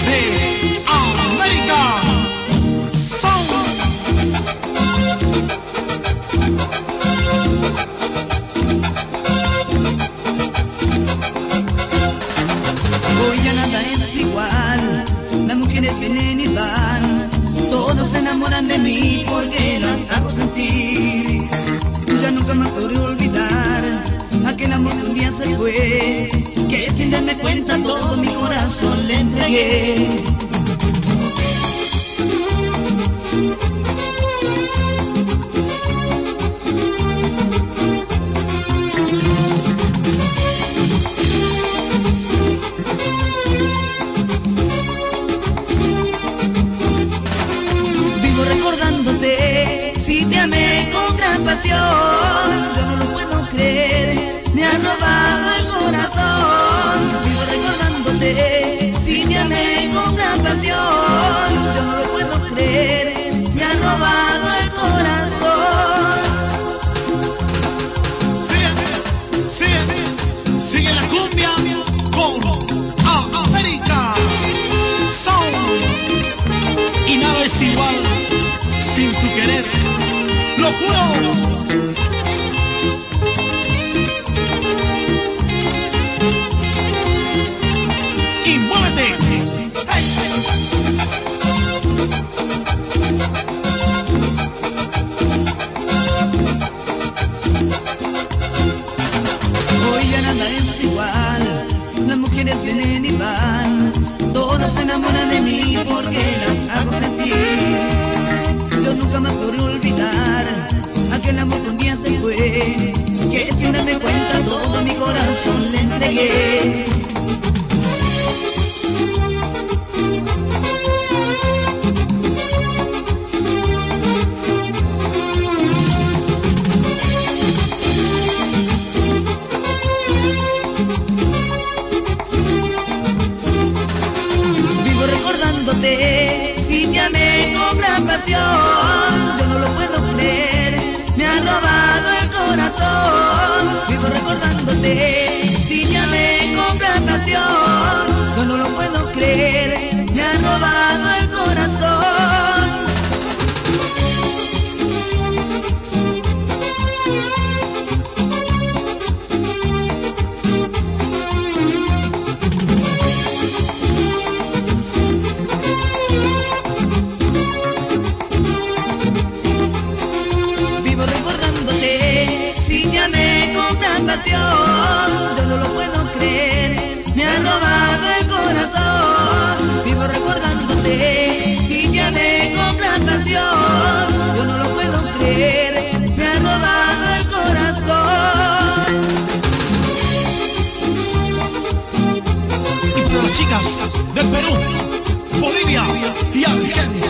de América Sound. Hoy ya nada es igual, las mujeres vienen y van, todos se enamoran de mí porque las hago sentir. Ya nunca más podré olvidar aquel amor que un día se fue, que sin darme cuenta todo mi corazón le entregué. Vivo recordándote, si te amé con gran pasión, yo no lo puedo creer, me han robado el corazón. Vivo recordándote, si te amé con gran pasión, yo no lo puedo creer, me han robado el corazón. Sigue la cumbia con América Sound. Y nada es igual sin tu querer, lo juro. Y muévete. Hoy ya nada es igual, las mujeres vienen y van, todos se enamoran de mí porque las hago sentir. Yo nunca más podré olvidar aquel amor que un día se fue, que sin darme cuenta todo mi corazón le entregué. Vivo recordándote, si te amé con gran pasión, yo no lo puedo creer, me han robado el corazón. Vivo recordándote, si te amé con gran pasión, yo no lo puedo creer, me han robado el corazón. Vivo recordándote, si te amé con gran pasión, yo no lo puedo creer, me han robado el corazón. Vivo recordándote, si te amé con gran pasión, yo no lo puedo creer, me han robado el corazón. Y para las chicas del Perú, Bolivia y Argentina.